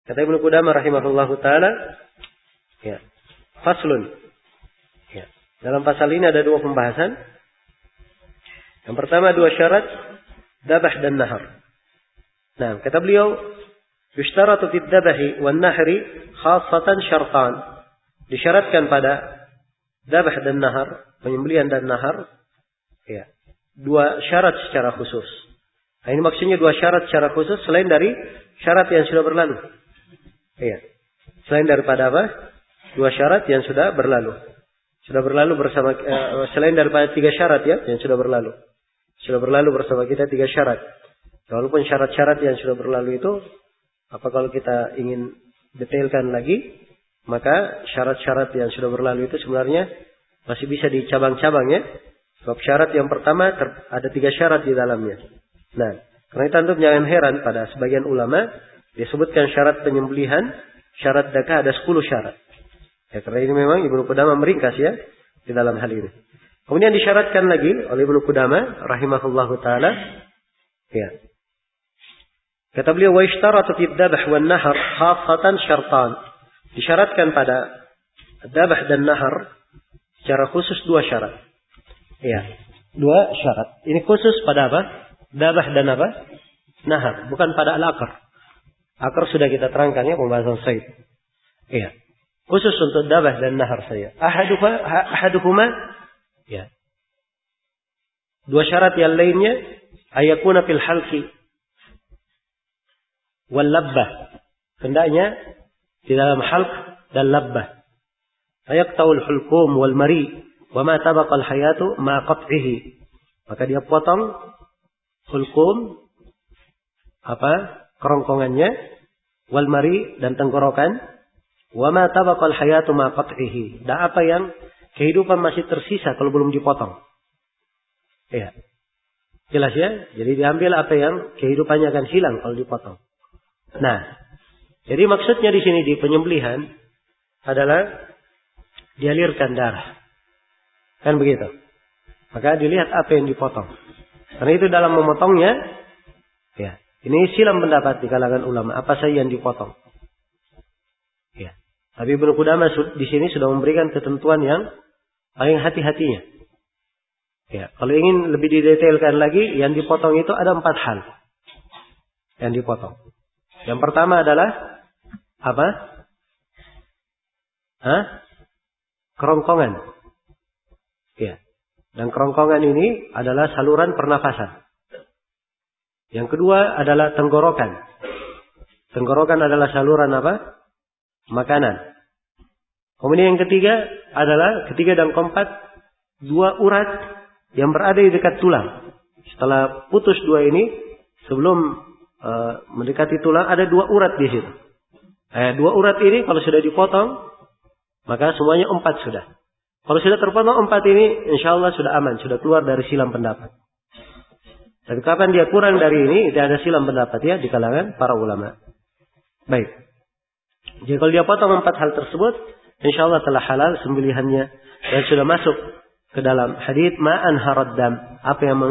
Kata Ibnu Qudamah rahimahullahu taala, ya, faslun. Ya. Dalam pasal ini ada 2 pembahasan. Yang pertama 2 syarat dabah dan nahar. Nah, kata beliau, yushtaratu fid dabahi wan nahri khassatan syartan. Disyaratkan pada dabah dan nahar, penyembelihan dan nahar, ya, 2 syarat secara khusus. Nah, ini maksudnya 2 syarat secara khusus selain dari syarat yang sudah berlalu. Iya. Selain daripada apa? 2 syarat yang sudah berlalu. Sudah berlalu bersama selain daripada 3 syarat ya yang sudah berlalu. Sudah berlalu bersama kita 3 syarat. Walaupun syarat-syarat yang sudah berlalu itu apa kalau kita ingin detailkan lagi, maka syarat-syarat yang sudah berlalu itu sebenarnya masih bisa dicabang-cabang ya. Sebab syarat yang pertama ada 3 syarat di dalamnya. Nah, karena itu antum jangan heran pada sebagian ulama disebutkan syarat penyembelihan, syarat zakah ada 10 syarat. Ya, karena ini memang Ibnu Qudamah meringkas ya di dalam hal ini. Kemudian disyaratkan lagi oleh Ibnu Qudamah rahimahullahu taala, ya. Kata beliau, wa ishtaratu fid dabh wan nahr khassatan syartan. Disyaratkan pada dabh dan nahar secara khusus 2 syarat. Ya, 2 syarat. Ini khusus pada apa? Dabh dan apa? Nahar, bukan pada al-aqr. Akar sudah kita terangkan ya pembahasan said. Iya. Khusus untuk dabah dan nahar saya. Ahaduhuma ya. 2 syarat yang lainnya ayakuna fil halqi wal labbah. Hendaknya di dalam halq dan labbah. Ayaqtaul hulqum wal mari wa ma tabaqa al hayatu ma qat'ihi. Maka dia potong hulqum apa? Kerongkongannya, wal mari dan tenggorokan, wa ma tabaqal hayatu ma qat'ihi. Dan apa yang kehidupan masih tersisa kalau belum dipotong. Ya. Jelas ya? Jadi diambil apa yang kehidupannya akan hilang kalau dipotong. Nah, jadi maksudnya di sini di penyembelihan adalah dialirkan darah. Kan begitu. Maka dilihat apa yang dipotong. Karena itu dalam memotongnya, ya. Ini silam pendapat di kalangan ulama. Apa saja yang dipotong? Ya. Tapi Ibnu Qudamah di sini sudah memberikan ketentuan yang paling hati-hatinya. Ya. Kalau ingin lebih didetailkan lagi, yang dipotong itu ada 4 hal. Yang dipotong. Yang pertama adalah apa? Kerongkongan. Ya. Dan kerongkongan ini adalah saluran pernafasan. Yang kedua adalah tenggorokan. Tenggorokan adalah saluran apa? Makanan. Kemudian yang ketiga dan keempat, 2 urat yang berada di dekat tulang. Setelah putus 2 ini, sebelum mendekati tulang ada 2 urat di situ. 2 urat ini kalau sudah dipotong, maka semuanya 4 sudah. Kalau sudah terpotong 4 ini, insya Allah sudah aman, sudah keluar dari silam pendapat. Dan kapan dia kurang dari ini, tidak ada silam pendapat ya di kalangan para ulama. Baik. Jadi kalau dia potong 4 hal tersebut, insya Allah telah halal sembelihannya dan sudah masuk ke dalam hadits ma'an haraddam, apa yang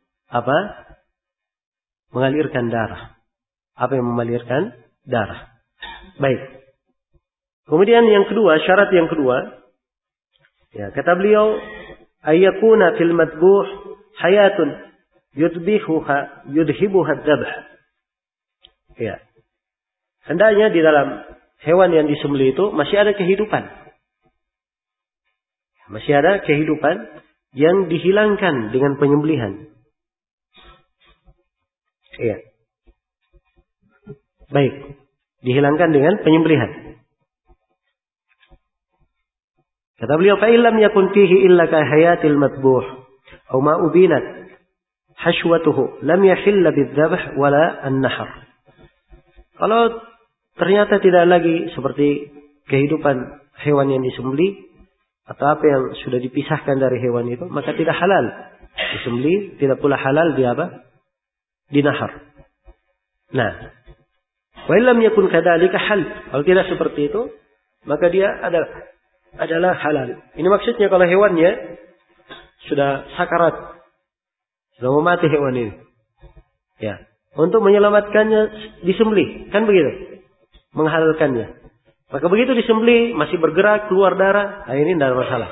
mengalirkan darah. Apa yang mengalirkan darah. Baik. Kemudian yang kedua, syarat yang kedua, ya kata beliau, ayyakuna fil madbuh hayatun yudhibuha dzabh. Ya. Hendaknya di dalam hewan yang disembelih itu masih ada kehidupan. Masih ada kehidupan yang dihilangkan dengan penyembelihan. Iya. Baik. Dihilangkan dengan penyembelihan. Kata beliau, fa illam yakun fihi illa ka hayatil matbuh aw ma ubinat hashwatuhu lam yahill bidzabh wala an-nahr. Kalau ternyata tidak lagi seperti kehidupan hewan yang disembelih atau apa yang sudah dipisahkan dari hewan itu, maka tidak halal disembelih, tidak pula halal dinahar. Nah, wa illam yakun kadzalika hal. Kalau tidak seperti itu, maka dia adalah halal. Ini maksudnya kalau hewannya sudah sakarat, sudah mau mati hewan ini. Ya, untuk menyelamatkannya disembelih, kan begitu? menghalalkannya. Maka begitu disembelih masih bergerak keluar darah, ini tidak ada masalah.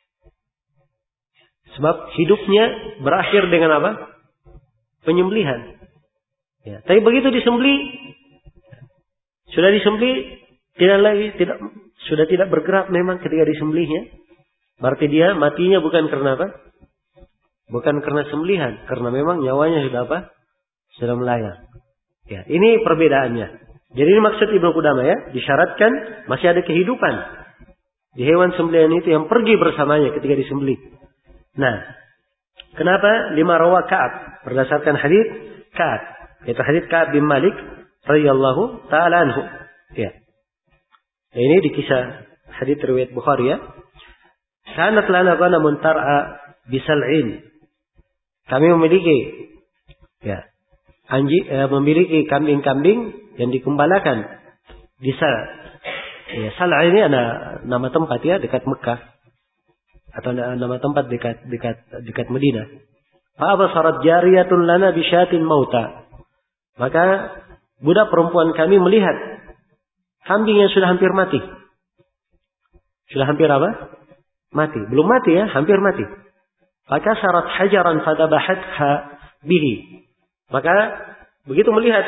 Sebab hidupnya berakhir dengan apa? Penyembelihan. Ya, tapi begitu disembelih, sudah disembelih sudah tidak bergerak memang ketika disembelihnya. Berarti dia matinya bukan karena apa? Bukan karena sembelihan, karena memang nyawanya sudah apa? Sudah melayang. Ya, ini perbedaannya. Jadi ini maksud Ibnu Qudamah ya, disyaratkan masih ada kehidupan di hewan sembelihan itu yang pergi bersamanya ketika disembelih. Nah, kenapa lima rawa Ka'ab berdasarkan hadis Ka'ab, yaitu hadis Ka'ab bin Malik radhiyallahu taala anhu. Ya. Ini di kisah hadis riwayat Bukhari ya. Kanat lana ghanamun tar'a bisal'in. Kami memiliki ya, memiliki kambing-kambing yang dikembalakan di ya, Sal'a ini ada nama tempat ya dekat Mekah atau nama tempat dekat Madinah. Fa abasarat jariyatun lana bisyatin mauta. Maka budak perempuan kami melihat kambing yang sudah hampir mati. Sudah hampir apa? Mati. Belum mati ya, hampir mati. Maka syarat hajaran fadabahatha bihi. Maka begitu melihat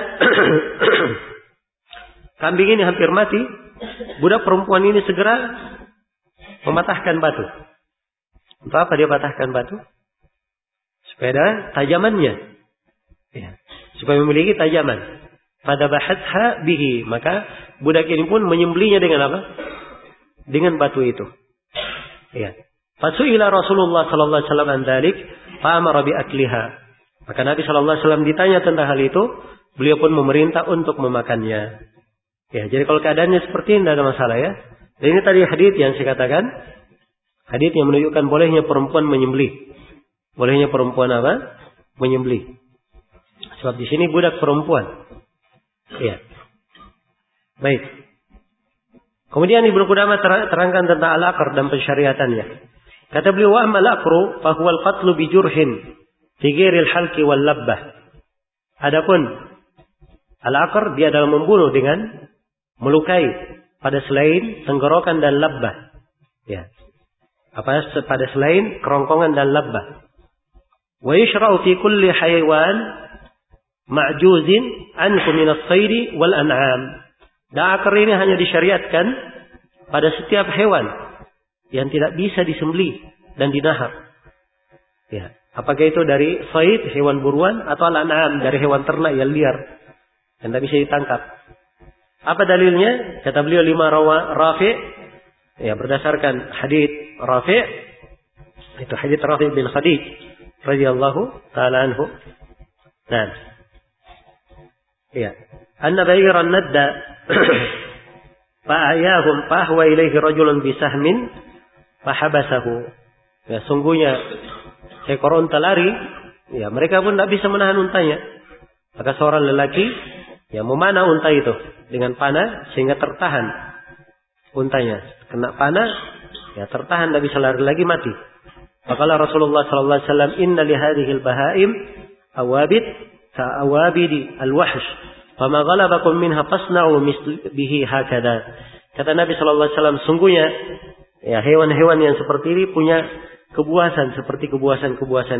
kambing ini hampir mati, budak perempuan ini segera mematahkan batu. Untuk apa dia patahkan batu? Supaya ada tajamannya. Ya. Supaya memiliki tajaman. Fadabahatha bihi. Maka budak ini pun menyembelihnya dengan apa? Dengan batu itu. Ya. Fasu'ila Rasulullah sallallahu alaihi wasallam an dzalik fa amara bi akliha. Maka Nabi sallallahu alaihi wasallam ditanya tentang hal itu, beliau pun memerintah untuk memakannya. Ya, jadi kalau keadaannya seperti ini tidak ada masalah ya. Dan ini tadi hadis yang saya katakan, hadis yang menunjukkan bolehnya perempuan menyembelih. Bolehnya perempuan apa? Menyembelih. Sebab di sini budak perempuan. Ya. Baik. Kemudian Ibnu Qudamah terangkan tentang al-aqr dan pensyariatannya. Kata beliau, wa amal aqru fa huwa al-qatlu bi jurhin fi ghairil halqi wal labbah. Adapun al-aqr dia adalah membunuh dengan melukai pada selain tenggorokan dan labbah. Ya. Pada selain kerongkongan dan labbah. Wa yushra'u fi kulli hayawan ma'juzin anhu min as-sayri wal an'am. Dan akar ini hanya disyariatkan pada setiap hewan yang tidak bisa disembelih dan dinahar. Ya, apakah itu dari sayd, hewan buruan, atau al-an'am, dari hewan ternak yang liar yang tidak bisa ditangkap. Apa dalilnya? Kata beliau lima rawa Rafi', ya berdasarkan hadits Rafi', itu hadits Rafi' bin Khadij radhiyallahu taala anhu. Nah, ya, anna ba'iran nadda fa'ayahum fahwa ilaihi rajulun bisahmin fahabasahu. Ya, sungguhnya seekor unta lari, ya mereka pun tidak bisa menahan untanya. Maka seorang lelaki yang memanah unta itu dengan panah sehingga tertahan untanya. Kena panah, ya tertahan, tidak bisa lari lagi, mati. Maka Rasulullah sallallahu alaihi wasallam, inna li hadhihi al-bahaim awabid ka awabidi al-wahsh. Fama ghalabakum minha fasna'u bihi hakada. Kata Nabi sallallahu alaihi wasallam, sungguhnya ya hewan-hewan yang seperti ini punya kebuasan seperti kebuasan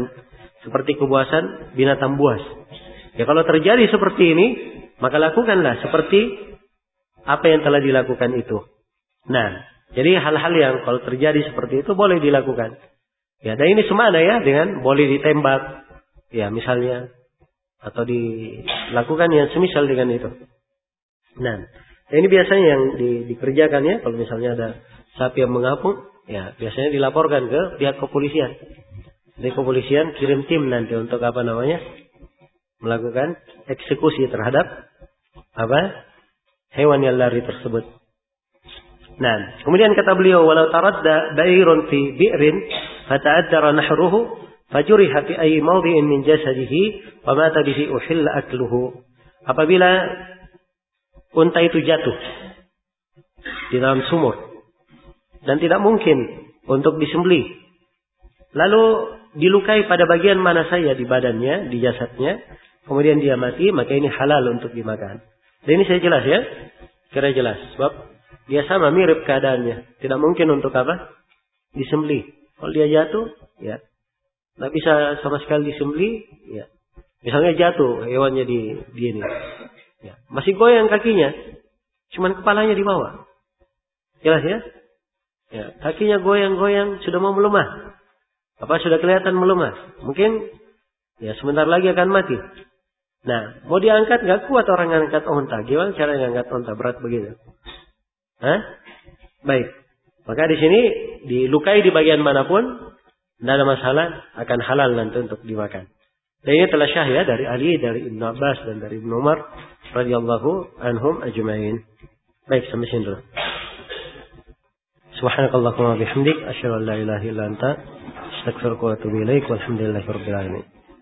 binatang buas. Ya kalau terjadi seperti ini, maka lakukanlah seperti apa yang telah dilakukan itu. Nah, jadi hal-hal yang kalau terjadi seperti itu boleh dilakukan. Ya, dan ini semana ya dengan boleh ditembak, ya misalnya, atau dilakukan yang semisal dengan itu. Nah, ini biasanya yang dikerjakan ya, kalau misalnya ada sapi yang mengapung, ya biasanya dilaporkan ke pihak kepolisian. Dari kepolisian kirim tim nanti untuk apa namanya, melakukan eksekusi terhadap apa hewan yang lari tersebut. Nah, kemudian kata beliau, walau taradda ba'irun fi bi'rin fata'addara nahruhu fajuriha fi ayyi mawdi'in min jasadihi wa mata bihi uhilla akluhu. Apabila unta itu jatuh di dalam sumur dan tidak mungkin untuk disembelih, lalu dilukai pada bagian mana saja di badannya, di jasadnya, kemudian dia mati, maka ini halal untuk dimakan. Dan ini saya jelas ya. Kira jelas. Sebab dia sama mirip keadaannya. Tidak mungkin untuk apa? Disembelih. Kalau dia jatuh, ya. Tidak bisa sama sekali disembelih, ya. Misalnya jatuh hewannya di ini. Ya. Masih goyang kakinya. Cuman kepalanya di bawah. Jelas ya? Ya. Kakinya goyang-goyang sudah mau melemah. Apa sudah kelihatan melemah? Mungkin ya sebentar lagi akan mati. Nah, mau diangkat nggak kuat orang angkat onta. Gimana cara ngangkat onta berat begitu? Hah? Baik. Maka di sini dilukai di bagian manapun, tidak ada masalah, akan halal nanti untuk dimakan. Dan ini telah syahid dari Ali, dari Ibnu Abbas dan dari Ibnu Umar radhiyallahu anhum ajma'in. Baik, sampai sini dulu. Subhanakallahumma wa bihamdik asyhadu an la ilaha illa anta astaghfiruka wa atubu ilaik. Walhamdulillahirabbil alamin.